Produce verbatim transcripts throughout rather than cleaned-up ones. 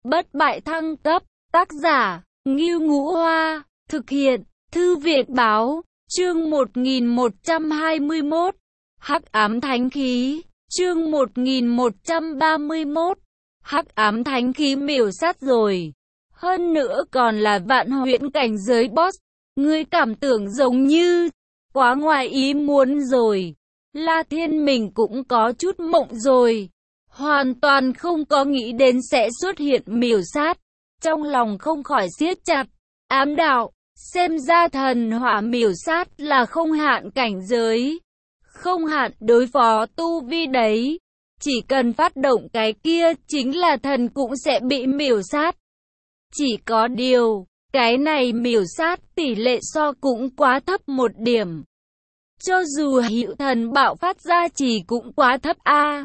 Bất bại thăng cấp, tác giả, Ngưu Ngũ Hoa, thực hiện, Thư viện Báo, chương một nghìn một trăm hai mươi mốt, Hắc ám thánh khí, chương một nghìn một trăm ba mươi mốt, Hắc ám thánh khí miểu sát rồi. Hơn nữa còn là vạn huyễn cảnh giới boss, ngươi cảm tưởng giống như, quá ngoài ý muốn rồi. La Thiên mình cũng có chút mộng rồi, hoàn toàn không có nghĩ đến sẽ xuất hiện miểu sát, trong lòng không khỏi siết chặt, ám đạo, xem ra thần hỏa miểu sát là không hạn cảnh giới, không hạn đối phó tu vi đấy, chỉ cần phát động cái kia chính là thần cũng sẽ bị miểu sát. Chỉ có điều, cái này miểu sát tỷ lệ so cũng quá thấp một điểm. Cho dù hiệu thần bạo phát ra chỉ cũng quá thấp a.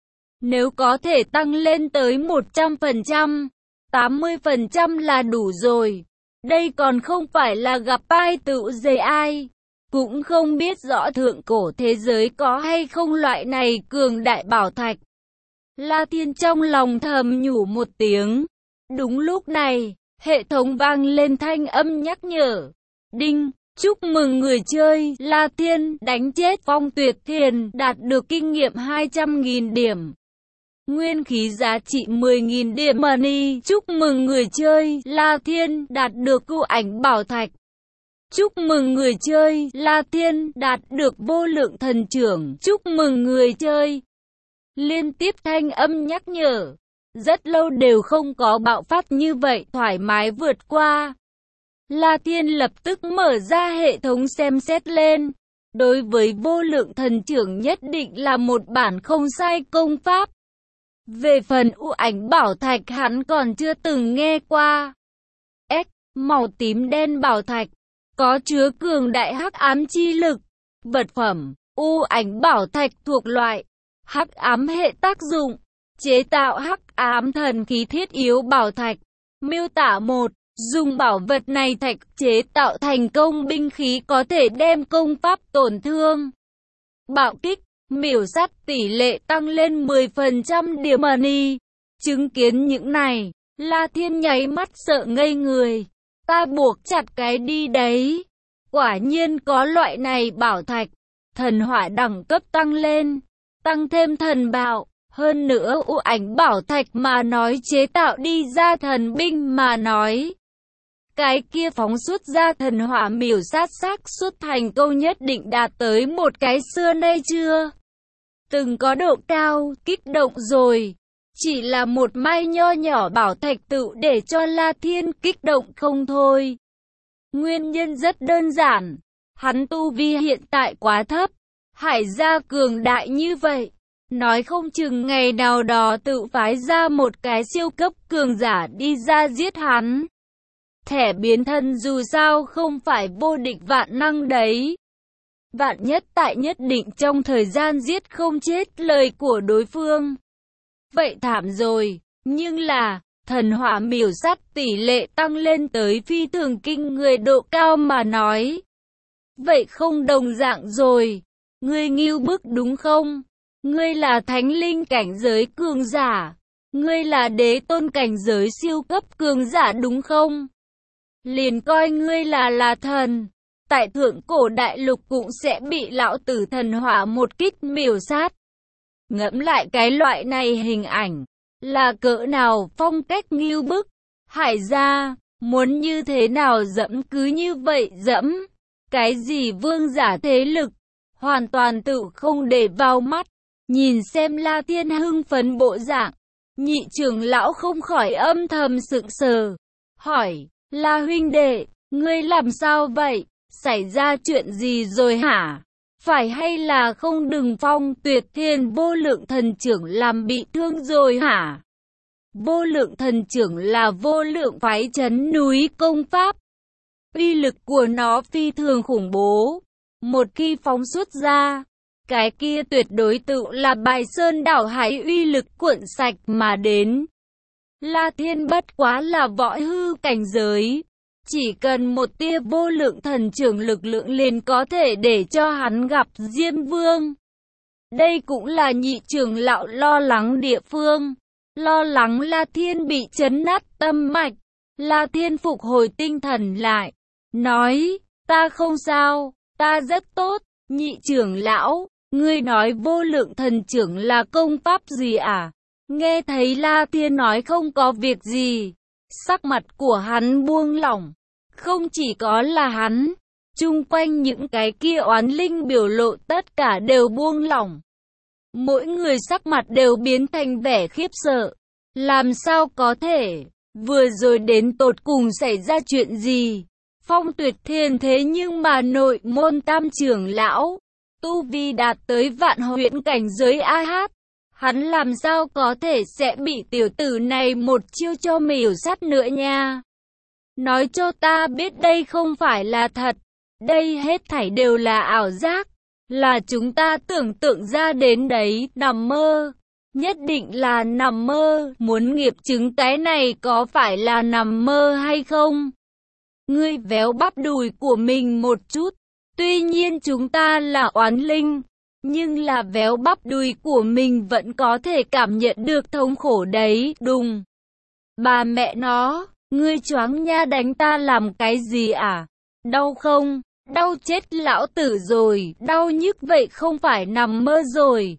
Nếu có thể tăng lên tới một trăm phần trăm, tám mươi phần trăm là đủ rồi. Đây còn không phải là gặp ai tự dày ai. Cũng không biết rõ thượng cổ thế giới có hay không loại này cường đại bảo thạch. La Thiên trong lòng thầm nhủ một tiếng. Đúng lúc này, hệ thống vang lên thanh âm nhắc nhở. Đinh! Chúc mừng người chơi, La Thiên, đánh chết Phong Tuyệt Thiền, đạt được kinh nghiệm hai trăm nghìn điểm. Nguyên khí giá trị mười nghìn điểm money. Chúc mừng người chơi, La Thiên, đạt được cưu ảnh bảo thạch. Chúc mừng người chơi, La Thiên, đạt được vô lượng thần trưởng. Chúc mừng người chơi. Liên tiếp thanh âm nhắc nhở. Rất lâu đều không có bạo phát như vậy, thoải mái vượt qua. La Thiên lập tức mở ra hệ thống xem xét lên. Đối với vô lượng thần trưởng nhất định là một bản không sai công pháp. Về phần u ảnh bảo thạch hắn còn chưa từng nghe qua. S, màu tím đen bảo thạch, có chứa cường đại hắc ám chi lực. Vật phẩm, u ảnh bảo thạch thuộc loại hắc ám hệ tác dụng, chế tạo hắc ám thần khí thiết yếu bảo thạch. Miêu tả một. Dùng bảo vật này thạch chế tạo thành công binh khí có thể đem công pháp tổn thương, bạo kích, miểu sát tỷ lệ tăng lên mười phần trăm điểm money. Chứng kiến những này, La Thiên nháy mắt sợ ngây người. Ta buộc chặt cái đi đấy. Quả nhiên có loại này bảo thạch. Thần hỏa đẳng cấp tăng lên, tăng thêm thần bạo. Hơn nữa u ảnh bảo thạch mà nói chế tạo đi ra thần binh mà nói. Cái kia phóng xuất ra thần hỏa miểu sát xác suất thành công nhất định đạt tới một cái xưa nay chưa từng có độ cao, kích động rồi. Chỉ là một mai nho nhỏ bảo thạch tự để cho La Thiên kích động không thôi. Nguyên nhân rất đơn giản, hắn tu vi hiện tại quá thấp, hải gia cường đại như vậy. Nói không chừng ngày nào đó tự phái ra một cái siêu cấp cường giả đi ra giết hắn. Thẻ biến thân dù sao không phải vô địch vạn năng đấy. Vạn nhất tại nhất định trong thời gian giết không chết lời của đối phương. Vậy thảm rồi, nhưng là, thần hỏa miểu sát tỷ lệ tăng lên tới phi thường kinh người độ cao mà nói. Vậy không đồng dạng rồi, ngươi ngưu bức đúng không? Ngươi là thánh linh cảnh giới cường giả, ngươi là đế tôn cảnh giới siêu cấp cường giả đúng không? Liền coi ngươi là là thần, tại thượng cổ đại lục cũng sẽ bị lão tử thần hỏa một kích miểu sát. Ngẫm lại cái loại này hình ảnh, là cỡ nào phong cách ngưu bức, hải gia, muốn như thế nào dẫm cứ như vậy dẫm, cái gì vương giả thế lực, hoàn toàn tự không để vào mắt. Nhìn xem La Thiên hưng phấn bộ dạng, nhị trưởng lão không khỏi âm thầm sững sờ, hỏi, La huynh đệ, ngươi làm sao vậy, xảy ra chuyện gì rồi hả? Phải hay là không đừng Phong Tuyệt Thiên vô lượng thần trưởng làm bị thương rồi hả? Vô lượng thần trưởng là vô lượng phái chấn núi công pháp. Uy lực của nó phi thường khủng bố. Một khi phóng xuất ra, cái kia tuyệt đối tự là bài sơn đảo hải uy lực cuộn sạch mà đến. La Thiên bất quá là võ hư cảnh giới. Chỉ cần một tia vô lượng thần trưởng lực lượng liền có thể để cho hắn gặp Diêm Vương. Đây cũng là nhị trưởng lão lo lắng địa phương. Lo lắng La Thiên bị chấn nát tâm mạch. La Thiên phục hồi tinh thần lại, nói, ta không sao, ta rất tốt. Nhị trưởng lão, ngươi nói vô lượng thần trưởng là công pháp gì à? Nghe thấy La Thiên nói không có việc gì, sắc mặt của hắn buông lỏng. Không chỉ có là hắn, chung quanh những cái kia oán linh biểu lộ tất cả đều buông lỏng. Mỗi người sắc mặt đều biến thành vẻ khiếp sợ. Làm sao có thể? Vừa rồi đến tột cùng xảy ra chuyện gì? Phong Tuyệt Thiên thế nhưng mà nội môn tam trưởng lão, tu vi đạt tới vạn huyễn cảnh giới a hát. Hắn làm sao có thể sẽ bị tiểu tử này một chiêu cho miểu sát nữa nha? Nói cho ta biết đây không phải là thật. Đây hết thảy đều là ảo giác. Là chúng ta tưởng tượng ra đến đấy, nằm mơ. Nhất định là nằm mơ. Muốn nghiệp chứng cái này có phải là nằm mơ hay không? Ngươi véo bắp đùi của mình một chút. Tuy nhiên chúng ta là oán linh, nhưng là véo bắp đùi của mình vẫn có thể cảm nhận được thống khổ đấy. Đùng. Bà mẹ nó, ngươi choáng nha, đánh ta làm cái gì à? Đau không? Đau chết lão tử rồi, đau nhức vậy không phải nằm mơ rồi.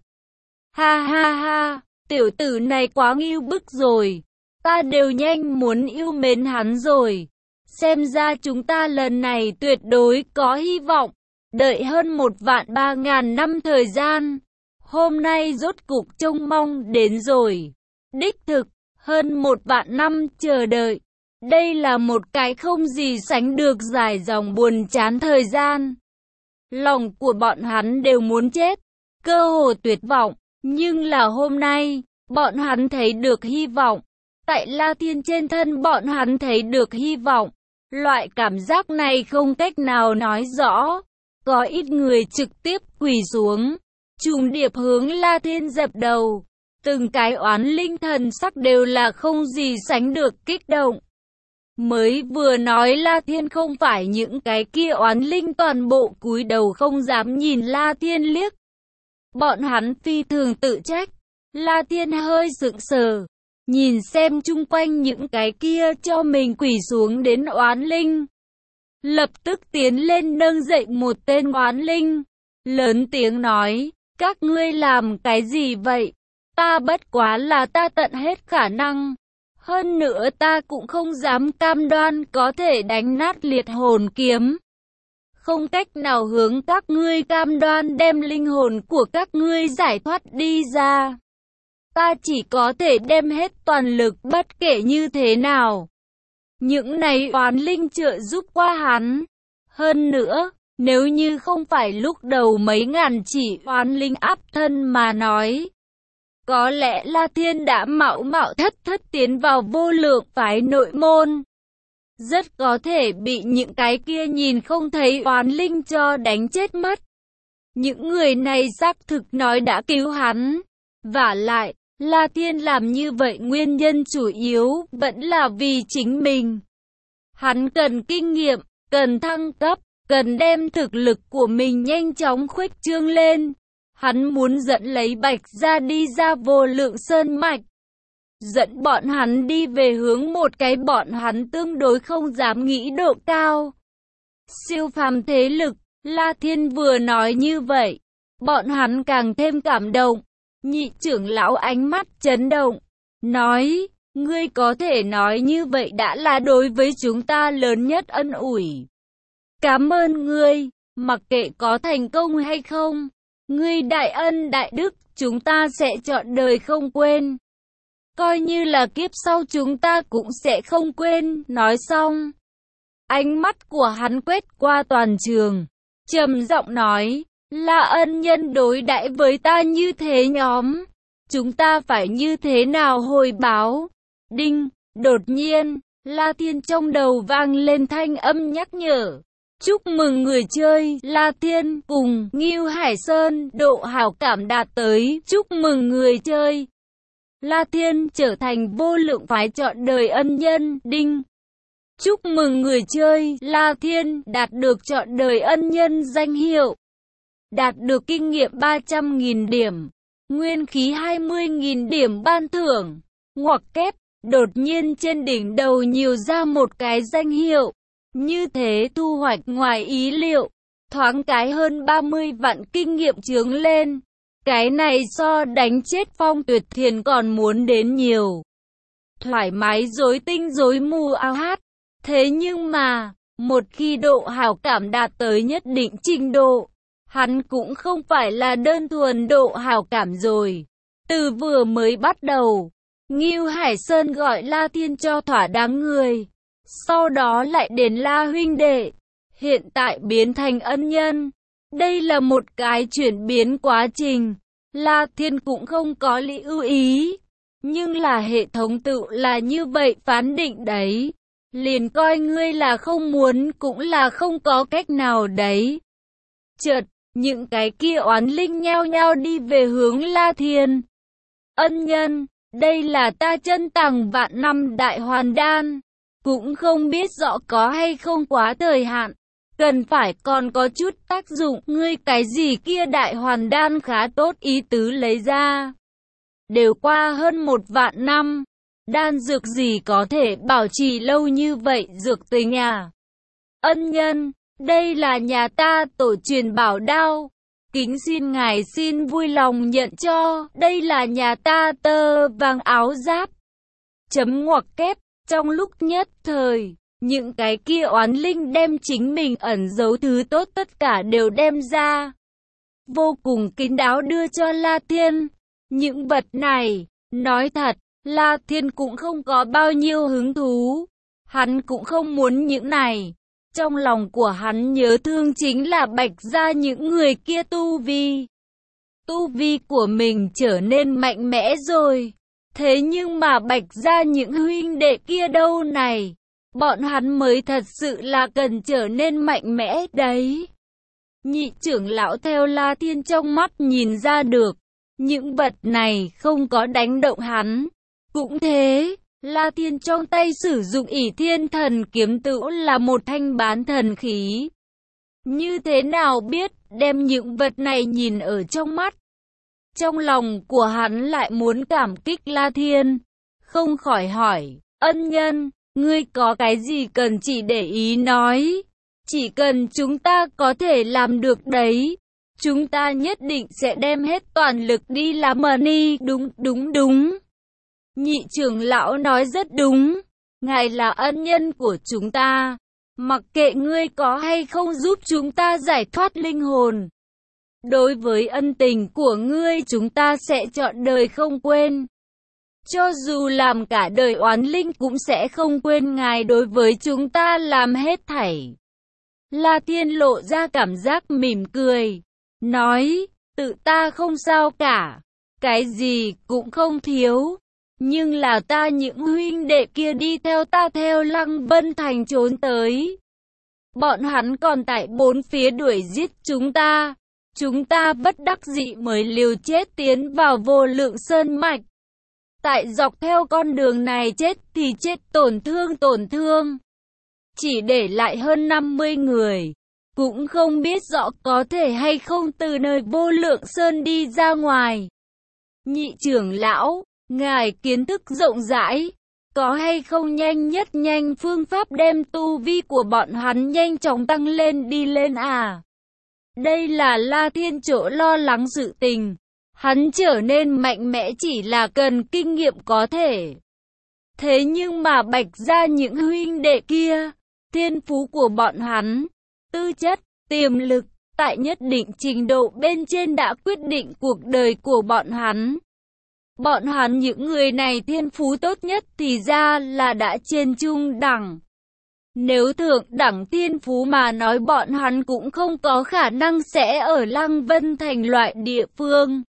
Ha ha ha, tiểu tử này quá ngưu bức rồi. Ta đều nhanh muốn yêu mến hắn rồi. Xem ra chúng ta lần này tuyệt đối có hy vọng. Đợi hơn một vạn ba ngàn năm thời gian, hôm nay rốt cục trông mong đến rồi. Đích thực, hơn một vạn năm chờ đợi. Đây là một cái không gì sánh được dài dòng buồn chán thời gian. Lòng của bọn hắn đều muốn chết, cơ hồ tuyệt vọng. Nhưng là hôm nay, bọn hắn thấy được hy vọng. Tại La Thiên trên thân bọn hắn thấy được hy vọng. Loại cảm giác này không cách nào nói rõ. Có ít người trực tiếp quỳ xuống, trùng điệp hướng La Thiên dập đầu. Từng cái oán linh thần sắc đều là không gì sánh được kích động. Mới vừa nói La Thiên không phải những cái kia oán linh toàn bộ cúi đầu không dám nhìn La Thiên liếc. Bọn hắn phi thường tự trách. La Thiên hơi sững sờ, nhìn xem chung quanh những cái kia cho mình quỳ xuống đến oán linh. Lập tức tiến lên nâng dậy một tên oán linh, lớn tiếng nói, các ngươi làm cái gì vậy? Ta bất quá là ta tận hết khả năng. Hơn nữa ta cũng không dám cam đoan có thể đánh nát liệt hồn kiếm. Không cách nào hướng các ngươi cam đoan đem linh hồn của các ngươi giải thoát đi ra. Ta chỉ có thể đem hết toàn lực bất kể như thế nào. Những này oán linh trợ giúp qua hắn. Hơn nữa, nếu như không phải lúc đầu mấy ngàn chỉ oán linh áp thân mà nói, có lẽ La Thiên đã mạo mạo thất thất tiến vào vô lượng phái nội môn. Rất có thể bị những cái kia nhìn không thấy oán linh cho đánh chết mất. Những người này xác thực nói đã cứu hắn. Vả lại, La Thiên làm như vậy nguyên nhân chủ yếu vẫn là vì chính mình. Hắn cần kinh nghiệm, cần thăng cấp, cần đem thực lực của mình nhanh chóng khuếch trương lên. Hắn muốn dẫn lấy Bạch Gia đi ra vô lượng sơn mạch. Dẫn bọn hắn đi về hướng một cái bọn hắn tương đối không dám nghĩ độ cao. Siêu phàm thế lực, La Thiên vừa nói như vậy, bọn hắn càng thêm cảm động. Nhị trưởng lão ánh mắt chấn động, nói, ngươi có thể nói như vậy đã là đối với chúng ta lớn nhất ân ủi. Cảm ơn ngươi, mặc kệ có thành công hay không, ngươi đại ân đại đức, chúng ta sẽ trọn đời không quên. Coi như là kiếp sau chúng ta cũng sẽ không quên. Nói xong, ánh mắt của hắn quét qua toàn trường, trầm giọng nói, là ân nhân đối đãi với ta như thế nhóm, chúng ta phải như thế nào hồi báo? Đinh, đột nhiên, La Thiên trong đầu vang lên thanh âm nhắc nhở. Chúc mừng người chơi La Thiên cùng Ngưu Hải Sơn độ hảo cảm đạt tới. Chúc mừng người chơi La Thiên trở thành vô lượng phái trọn đời ân nhân. Đinh. Chúc mừng người chơi La Thiên đạt được trọn đời ân nhân danh hiệu. Đạt được kinh nghiệm ba trăm nghìn điểm. Nguyên khí hai mươi nghìn điểm ban thưởng. ngoặc kép, đột nhiên trên đỉnh đầu nhiều ra một cái danh hiệu. Như thế thu hoạch ngoài ý liệu, thoáng cái hơn ba mươi vạn kinh nghiệm chướng lên. Cái này so đánh chết Phong Tuyệt Thiền còn muốn đến nhiều. Thoải mái rối tinh rối mù ao hát. Thế nhưng mà, một khi độ hảo cảm đạt tới nhất định trình độ, hắn cũng không phải là đơn thuần độ hảo cảm rồi. Từ vừa mới bắt đầu, Ngưu Hải Sơn gọi La Thiên cho thỏa đáng người. Sau đó lại đến La huynh đệ. Hiện tại biến thành ân nhân. Đây là một cái chuyển biến quá trình. La Thiên cũng không có lý ưu ý. Nhưng là hệ thống tự là như vậy phán định đấy. Liền coi ngươi là không muốn cũng là không có cách nào đấy. Chợt, những cái kia oán linh nhao nhao đi về hướng La Thiên. Ân nhân, đây là ta chân tàng vạn năm đại hoàn đan. Cũng không biết rõ có hay không quá thời hạn. Cần phải còn có chút tác dụng. Ngươi cái gì kia đại hoàn đan khá tốt ý tứ lấy ra. Đều qua hơn một vạn năm. Đan dược gì có thể bảo trì lâu như vậy dược tình à? Ân nhân, đây là nhà ta tổ truyền bảo đao. Kính xin ngài xin vui lòng nhận cho. Đây là nhà ta tơ vàng áo giáp. Chấm ngoặc kép. Trong lúc nhất thời, những cái kia oán linh đem chính mình ẩn giấu thứ tốt tất cả đều đem ra. Vô cùng kín đáo đưa cho La Thiên. Những vật này, nói thật, La Thiên cũng không có bao nhiêu hứng thú. Hắn cũng không muốn những này. Trong lòng của hắn nhớ thương chính là Bạch Gia những người kia tu vi. Tu vi của mình trở nên mạnh mẽ rồi. Thế nhưng mà Bạch Gia những huynh đệ kia đâu này? Bọn hắn mới thật sự là cần trở nên mạnh mẽ đấy. Nhị trưởng lão theo La Thiên trong mắt nhìn ra được. Những vật này không có đánh động hắn. Cũng thế, La Thiên trong tay sử dụng ỷ thiên thần kiếm tự là một thanh bán thần khí. Như thế nào biết đem những vật này nhìn ở trong mắt. Trong lòng của hắn lại muốn cảm kích La Thiên. Không khỏi hỏi, ân nhân, ngươi có cái gì cần chỉ để ý nói. Chỉ cần chúng ta có thể làm được đấy. Chúng ta nhất định sẽ đem hết toàn lực đi làm money. Đúng, đúng, đúng. Nhị trưởng lão nói rất đúng. Ngài là ân nhân của chúng ta. Mặc kệ ngươi có hay không giúp chúng ta giải thoát linh hồn. Đối với ân tình của ngươi chúng ta sẽ chọn đời không quên. Cho dù làm cả đời oán linh cũng sẽ không quên ngài đối với chúng ta làm hết thảy. La Thiên lộ ra cảm giác mỉm cười. Nói, tự ta không sao cả. Cái gì cũng không thiếu. Nhưng là ta những huynh đệ kia đi theo ta theo Lăng Vân Thành trốn tới. Bọn hắn còn tại bốn phía đuổi giết chúng ta. Chúng ta bất đắc dĩ mới liều chết tiến vào Vô Lượng Sơn Mạch. Tại dọc theo con đường này chết thì chết tổn thương tổn thương. Chỉ để lại hơn năm mươi người. Cũng không biết rõ có thể hay không từ nơi Vô Lượng Sơn đi ra ngoài. Nhị trưởng lão, ngài kiến thức rộng rãi. Có hay không nhanh nhất nhanh phương pháp đem tu vi của bọn hắn nhanh chóng tăng lên đi lên à? Đây là La Thiên chỗ lo lắng sự tình. Hắn trở nên mạnh mẽ chỉ là cần kinh nghiệm có thể. Thế nhưng mà Bạch Gia những huynh đệ kia, thiên phú của bọn hắn, tư chất, tiềm lực, tại nhất định trình độ bên trên đã quyết định cuộc đời của bọn hắn. Bọn hắn những người này thiên phú tốt nhất thì ra là đã trên trung đẳng. Nếu thượng đẳng thiên phú mà nói bọn hắn cũng không có khả năng sẽ ở Lăng Vân Thành loại địa phương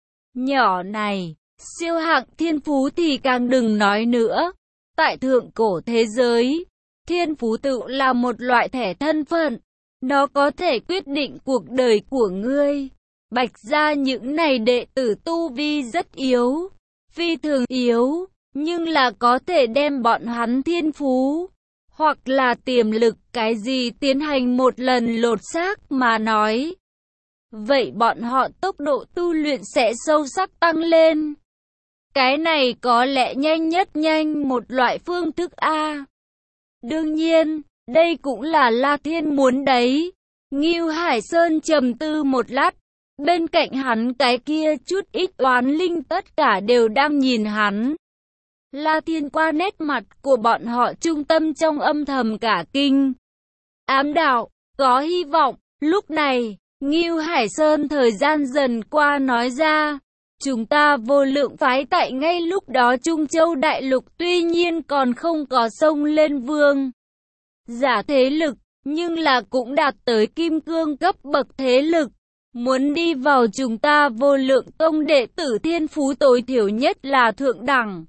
nhỏ này. Siêu hạng thiên phú thì càng đừng nói nữa. Tại thượng cổ thế giới, thiên phú tự là một loại thẻ thân phận. Nó có thể quyết định cuộc đời của ngươi. Bạch Gia những này đệ tử tu vi rất yếu, phi thường yếu, nhưng là có thể đem bọn hắn thiên phú hoặc là tiềm lực cái gì tiến hành một lần lột xác mà nói. Vậy bọn họ tốc độ tu luyện sẽ sâu sắc tăng lên. Cái này có lẽ nhanh nhất nhanh một loại phương thức A. Đương nhiên, đây cũng là La Thiên muốn đấy. Ngưu Hải Sơn trầm tư một lát. Bên cạnh hắn cái kia chút ít oán linh tất cả đều đang nhìn hắn. La Thiên qua nét mặt của bọn họ trung tâm trong âm thầm cả kinh. Ám đạo, có hy vọng. Lúc này, Ngưu Hải Sơn thời gian dần qua nói ra. Chúng ta vô lượng phái tại ngay lúc đó Trung Châu Đại Lục tuy nhiên còn không có sông lên vương giả thế lực, nhưng là cũng đạt tới kim cương cấp bậc thế lực. Muốn đi vào chúng ta vô lượng tông đệ tử thiên phú tối thiểu nhất là thượng đẳng.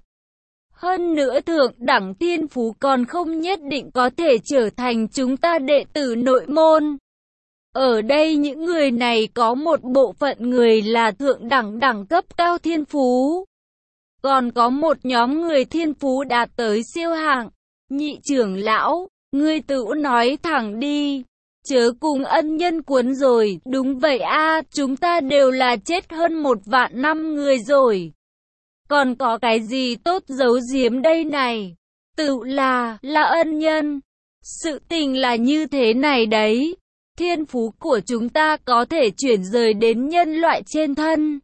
Hơn nữa thượng đẳng thiên phú còn không nhất định có thể trở thành chúng ta đệ tử nội môn. Ở đây những người này có một bộ phận người là thượng đẳng đẳng cấp cao thiên phú. Còn có một nhóm người thiên phú đạt tới siêu hạng. Nhị trưởng lão, ngươi tự nói thẳng đi. Chớ cùng ân nhân cuốn rồi. Đúng vậy a, chúng ta đều là chết hơn một vạn năm người rồi. Còn có cái gì tốt giấu giếm đây này? Tự là, là ân nhân. Sự tình là như thế này đấy. Thiên phú của chúng ta có thể chuyển rời đến nhân loại trên thân.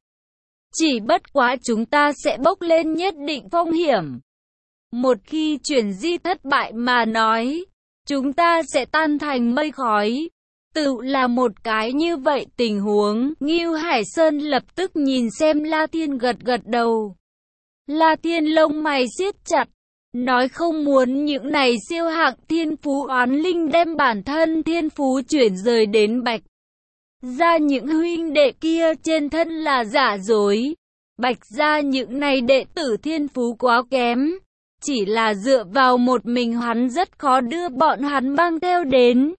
Chỉ bất quá chúng ta sẽ bốc lên nhất định phong hiểm. Một khi chuyển di thất bại mà nói, chúng ta sẽ tan thành mây khói. Tự là một cái như vậy tình huống. Ngưu Hải Sơn lập tức nhìn xem La Thiên gật gật đầu. La Thiên lông mày siết chặt. Nói không muốn những này siêu hạng thiên phú oán linh đem bản thân thiên phú chuyển rời đến Bạch gia những huynh đệ kia trên thân là giả dối. Bạch gia những này đệ tử thiên phú quá kém. Chỉ là dựa vào một mình hắn rất khó đưa bọn hắn mang theo đến.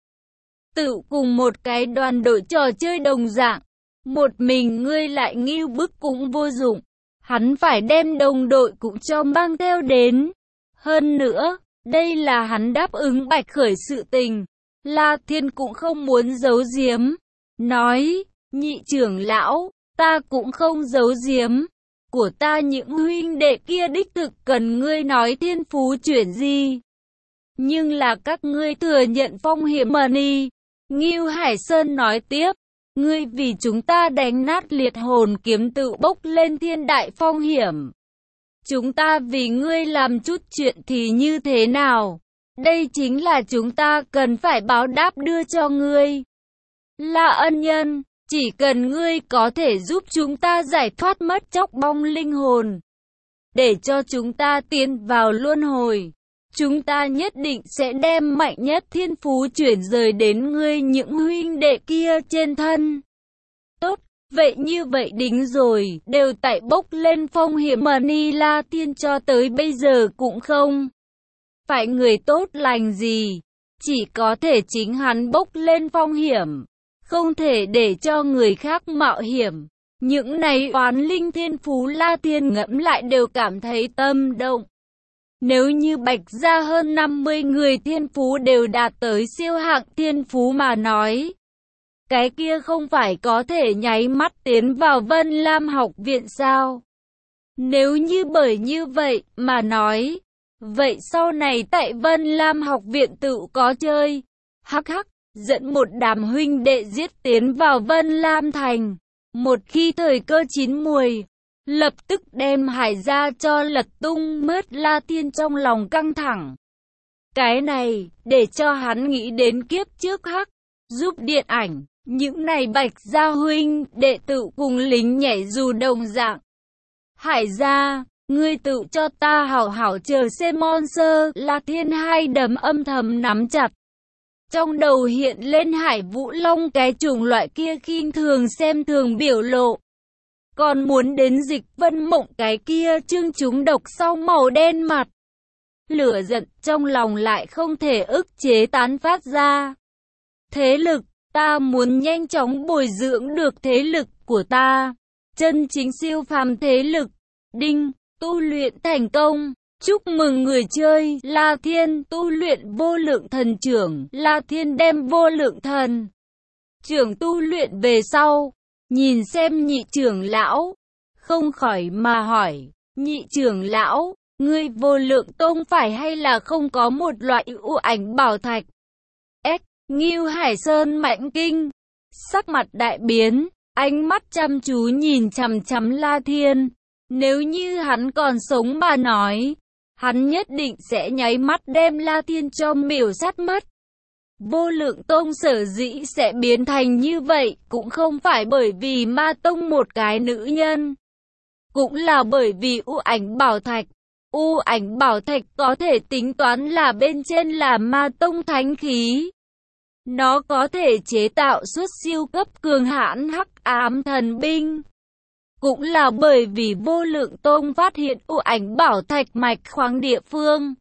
Tự cùng một cái đoàn đội trò chơi đồng dạng. Một mình ngươi lại ngưu bức cũng vô dụng. Hắn phải đem đồng đội cũng cho mang theo đến. Hơn nữa, đây là hắn đáp ứng Bạch Khởi sự tình. La Thiên cũng không muốn giấu giếm. Nói, nhị trưởng lão, ta cũng không giấu giếm. Của ta những huynh đệ kia đích thực cần ngươi nói thiên phú chuyển gì. Nhưng là các ngươi thừa nhận phong hiểm mà đi. Ngưu Hải Sơn nói tiếp. Ngươi vì chúng ta đánh nát liệt hồn kiếm tự bốc lên thiên đại phong hiểm. Chúng ta vì ngươi làm chút chuyện thì như thế nào? Đây chính là chúng ta cần phải báo đáp đưa cho ngươi. Là ân nhân, chỉ cần ngươi có thể giúp chúng ta giải thoát mất chóc bong linh hồn. Để cho chúng ta tiến vào luân hồi. Chúng ta nhất định sẽ đem mạnh nhất thiên phú chuyển rời đến ngươi những huynh đệ kia trên thân. Tốt. Vậy như vậy đính rồi, đều tại bốc lên phong hiểm mà Ni La Thiên cho tới bây giờ cũng không phải người tốt lành gì, chỉ có thể chính hắn bốc lên phong hiểm, không thể để cho người khác mạo hiểm. Những này oán linh thiên phú La Thiên ngẫm lại đều cảm thấy tâm động. Nếu như Bạch gia hơn năm mươi người thiên phú đều đạt tới siêu hạng thiên phú mà nói, cái kia không phải có thể nháy mắt tiến vào Vân Lam học viện sao? Nếu như bởi như vậy mà nói, vậy sau này tại Vân Lam học viện tự có chơi. Hắc hắc, dẫn một đám huynh đệ giết tiến vào Vân Lam thành. Một khi thời cơ chín muồi, lập tức đem Hải gia cho lật tung mất. La Thiên trong lòng căng thẳng. Cái này, để cho hắn nghĩ đến kiếp trước hắc, giúp điện ảnh. Những này Bạch gia huynh, đệ tử cùng lính nhảy dù đồng dạng. Hải gia, ngươi tự cho ta hảo hảo chờ xem monster. La Thiên hai đấm âm thầm nắm chặt. Trong đầu hiện lên Hải Vũ Long cái chủng loại kia khinh thường xem thường biểu lộ. Còn muốn đến Dịch Vân Mộng cái kia trưng chúng độc sau màu đen mặt. Lửa giận trong lòng lại không thể ức chế tán phát ra. Thế lực. Ta muốn nhanh chóng bồi dưỡng được thế lực của ta. Chân chính siêu phàm thế lực. Đinh, tu luyện thành công. Chúc mừng người chơi. La Thiên tu luyện vô lượng thần trưởng. La Thiên đem vô lượng thần trưởng tu luyện về sau. Nhìn xem nhị trưởng lão. Không khỏi mà hỏi. Nhị trưởng lão, ngươi Vô Lượng Tông phải hay là không có một loại u ảnh bảo thạch? S. Ngưu Hải Sơn mạnh kinh, sắc mặt đại biến, ánh mắt chăm chú nhìn chằm chằm La Thiên. Nếu như hắn còn sống mà nói, hắn nhất định sẽ nháy mắt đem La Thiên cho miểu sát mất. Vô Lượng Tông sở dĩ sẽ biến thành như vậy, cũng không phải bởi vì Ma Tông một cái nữ nhân, cũng là bởi vì u ảnh bảo thạch. U ảnh bảo thạch có thể tính toán là bên trên là Ma Tông thánh khí. Nó có thể chế tạo xuất siêu cấp cường hãn hắc ám thần binh. Cũng là bởi vì Vô Lượng Tông phát hiện u ảnh bảo thạch mạch khoáng địa phương,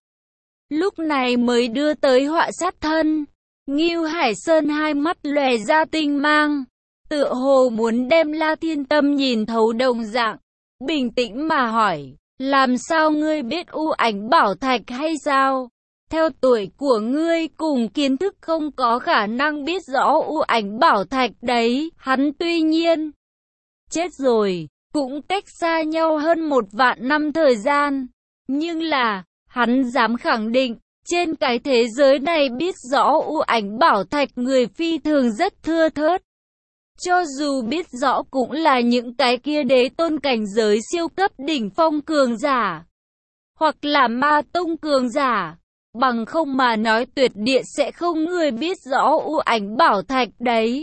lúc này mới đưa tới họa sát thân. Ngưu Hải Sơn hai mắt lòe ra tinh mang, tựa hồ muốn đem La Thiên tâm nhìn thấu đồng dạng, bình tĩnh mà hỏi, làm sao ngươi biết u ảnh bảo thạch hay sao? Theo tuổi của ngươi cùng kiến thức không có khả năng biết rõ u ảnh bảo thạch đấy. Hắn tuy nhiên chết rồi, cũng cách xa nhau hơn một vạn năm thời gian, nhưng là hắn dám khẳng định, trên cái thế giới này biết rõ u ảnh bảo thạch người phi thường rất thưa thớt. Cho dù biết rõ cũng là những cái kia đế tôn cảnh giới siêu cấp đỉnh phong cường giả, hoặc là Ma Tông cường giả, bằng không mà nói tuyệt địa sẽ không người biết rõ u ảnh bảo thạch đấy.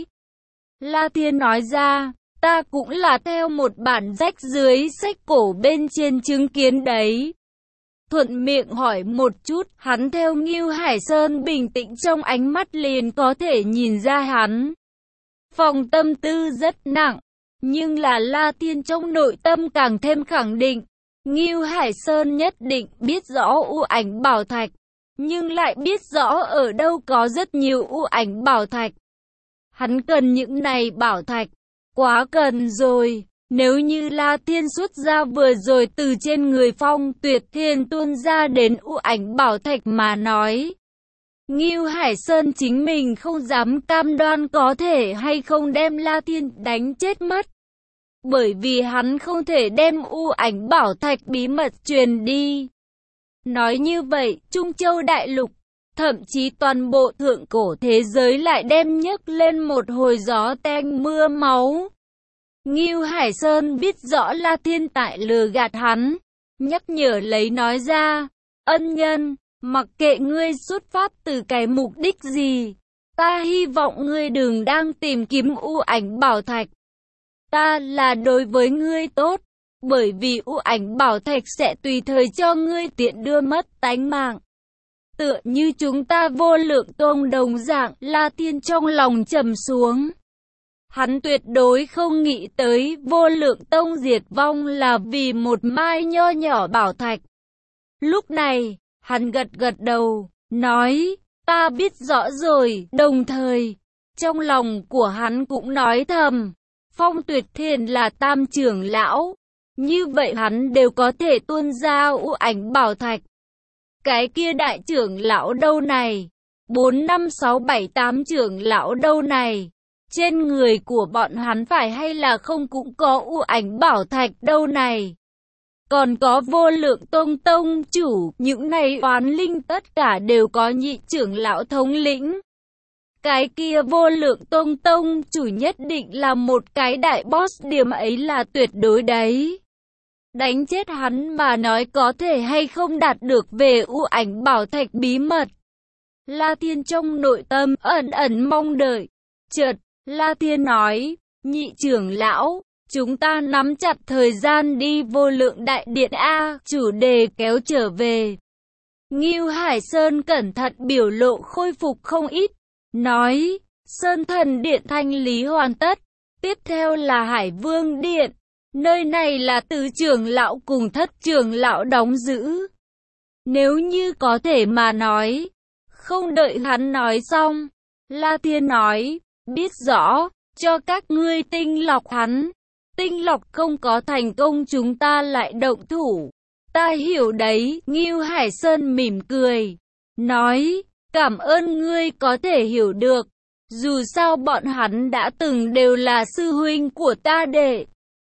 La Thiên nói ra, ta cũng là theo một bản rách dưới sách cổ bên trên chứng kiến đấy. Thuận miệng hỏi một chút, hắn theo Ngưu Hải Sơn bình tĩnh trong ánh mắt liền có thể nhìn ra hắn phòng tâm tư rất nặng, nhưng là La Thiên trong nội tâm càng thêm khẳng định, Ngưu Hải Sơn nhất định biết rõ u ảnh bảo thạch, nhưng lại biết rõ ở đâu có rất nhiều u ảnh bảo thạch. Hắn cần những này bảo thạch, quá cần rồi. Nếu như La Thiên xuất ra vừa rồi từ trên người Phong Tuyệt Thiên tuôn ra đến u ảnh bảo thạch mà nói, Ngưu Hải Sơn chính mình không dám cam đoan có thể hay không đem La Thiên đánh chết mất. Bởi vì hắn không thể đem u ảnh bảo thạch bí mật truyền đi. Nói như vậy, Trung Châu Đại Lục, thậm chí toàn bộ thượng cổ thế giới lại đem nhấc lên một hồi gió tanh mưa máu. Ngưu Hải Sơn biết rõ La Thiên tại lừa gạt hắn, nhắc nhở lấy nói ra, ân nhân, mặc kệ ngươi xuất phát từ cái mục đích gì, ta hy vọng ngươi đừng đang tìm kiếm u ảnh bảo thạch. Ta là đối với ngươi tốt, bởi vì u ảnh bảo thạch sẽ tùy thời cho ngươi tiện đưa mất tánh mạng. Tựa như chúng ta Vô Lượng Tông đồng dạng, La Thiên trong lòng trầm xuống. Hắn tuyệt đối không nghĩ tới Vô Lượng Tông diệt vong là vì một mai nho nhỏ bảo thạch. Lúc này, hắn gật gật đầu, nói, ta biết rõ rồi, đồng thời, trong lòng của hắn cũng nói thầm, Phong Tuyệt Thiên là tam trưởng lão, như vậy hắn đều có thể tuôn ra u ảnh bảo thạch. Cái kia đại trưởng lão đâu này? bốn, năm, sáu, bảy, tám trưởng lão đâu này? Trên người của bọn hắn phải hay là không cũng có u ảnh bảo thạch đâu này? Còn có Vô Lượng Tông tông chủ, những này oán linh tất cả đều có nhị trưởng lão thống lĩnh. Cái kia Vô Lượng Tông tông chủ nhất định là một cái đại boss, điểm ấy là tuyệt đối đấy. Đánh chết hắn mà nói có thể hay không đạt được về u ảnh bảo thạch bí mật. La Thiên trong nội tâm ẩn ẩn mong đợi. Chợt, La Thiên nói, nhị trưởng lão, chúng ta nắm chặt thời gian đi Vô Lượng Đại Điện A, chủ đề kéo trở về. Ngưu Hải Sơn cẩn thận biểu lộ khôi phục không ít, nói, Sơn Thần Điện thanh lý hoàn tất, tiếp theo là Hải Vương Điện, nơi này là tứ trưởng lão cùng thất trưởng lão đóng giữ. Nếu như có thể mà nói, không đợi hắn nói xong, La Thiên nói, biết rõ, cho các ngươi tinh lọc hắn. Tinh lọc không có thành công chúng ta lại động thủ. Ta hiểu đấy, Ngưu Hải Sơn mỉm cười, nói, cảm ơn ngươi có thể hiểu được. Dù sao bọn hắn đã từng đều là sư huynh của ta đệ.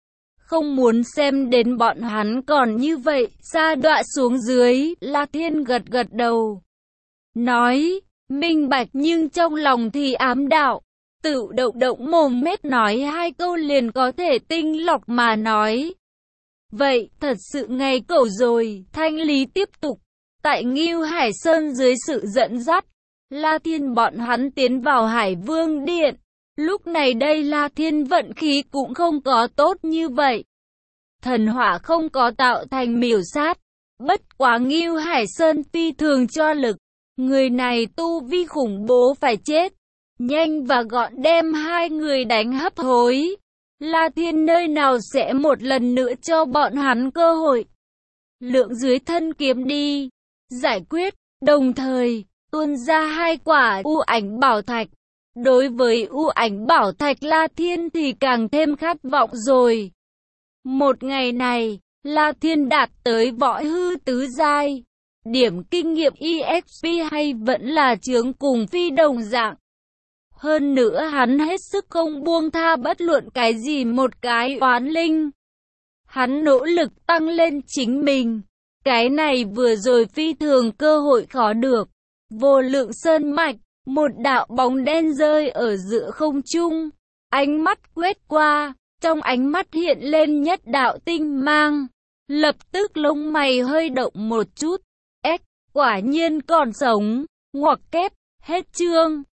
không muốn xem đến bọn hắn còn như vậy, sa đọa xuống dưới. La Thiên gật gật đầu, nói, minh bạch nhưng trong lòng thì ám đạo. Tự động động mồm mép nói hai câu liền có thể tinh lọc mà nói. Vậy, thật sự ngày cẩu rồi. Thanh lý tiếp tục. Tại Ngưu Hải Sơn dưới sự dẫn dắt, La Thiên bọn hắn tiến vào Hải Vương Điện. Lúc này đây La Thiên vận khí cũng không có tốt như vậy. Thần hỏa không có tạo thành miểu sát. Bất quá Ngưu Hải Sơn phi thường cho lực. Người này tu vi khủng bố phải chết. Nhanh và gọn đem hai người đánh hấp hối. La Thiên nơi nào sẽ một lần nữa cho bọn hắn cơ hội. Lượng dưới thân kiếm đi. Giải quyết. Đồng thời, tuôn ra hai quả u ảnh bảo thạch. Đối với u ảnh bảo thạch La Thiên thì càng thêm khát vọng rồi. Một ngày này, La Thiên đạt tới võ hư tứ giai. Điểm kinh nghiệm e ích pê hay vẫn là chướng cùng phi đồng dạng. Hơn nữa hắn hết sức không buông tha bất luận cái gì một cái oán linh. Hắn nỗ lực tăng lên chính mình. Cái này vừa rồi phi thường cơ hội khó được. Vô lượng sơn mạch, một đạo bóng đen rơi ở giữa không trung. Ánh mắt quét qua, trong ánh mắt hiện lên nhất đạo tinh mang. Lập tức lông mày hơi động một chút. Ếch, quả nhiên còn sống. Ngoặc kép, hết chương.